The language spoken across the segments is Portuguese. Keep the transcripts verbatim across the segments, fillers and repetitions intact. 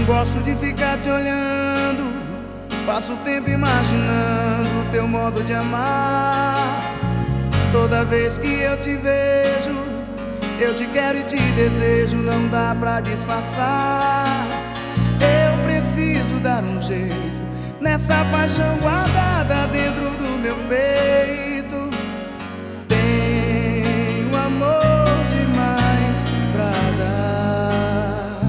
Gosto de ficar te olhando, passo o tempo imaginando o teu modo de amar. Toda vez que eu te vejo, eu te quero e te desejo, não dá pra disfarçar. Eu preciso dar um jeito nessa paixão guardada dentro do meu peito. Tenho amor demais pra dar.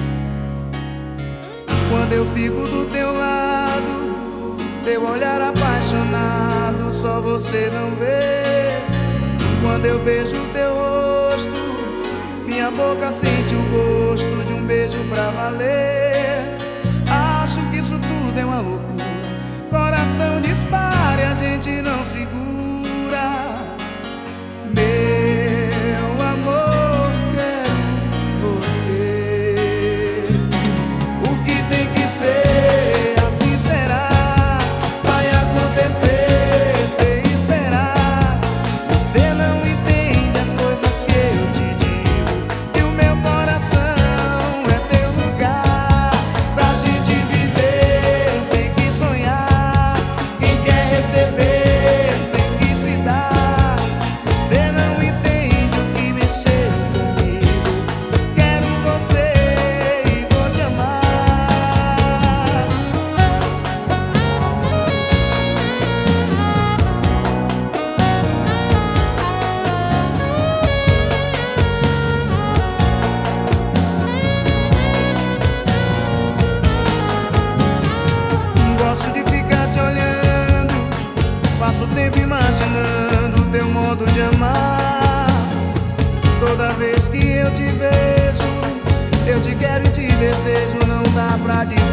Quando eu fico do teu lado, teu olhar apaixonado, só você não vê. Quando eu beijo teu rosto, minha boca sente o gosto de um beijo pra valer. Acho que isso tudo é uma loucura, coração dispara e a gente não segura. Meu amor, quero você. O que tem que ser, assim será. Vai acontecer sem esperar. Você não entende as coisas que eu te digo, que o meu coração é teu lugar. Pra gente viver tem que sonhar, quem quer receber tem que se dar. Você não entende o que mexeu comigo, quero você e vou te amar. Gosto de ficar te olhando, passo o tempo imaginando o teu modo de amar. Toda vez que eu te vejo, eu te quero e te desejo, não dá pra dizer.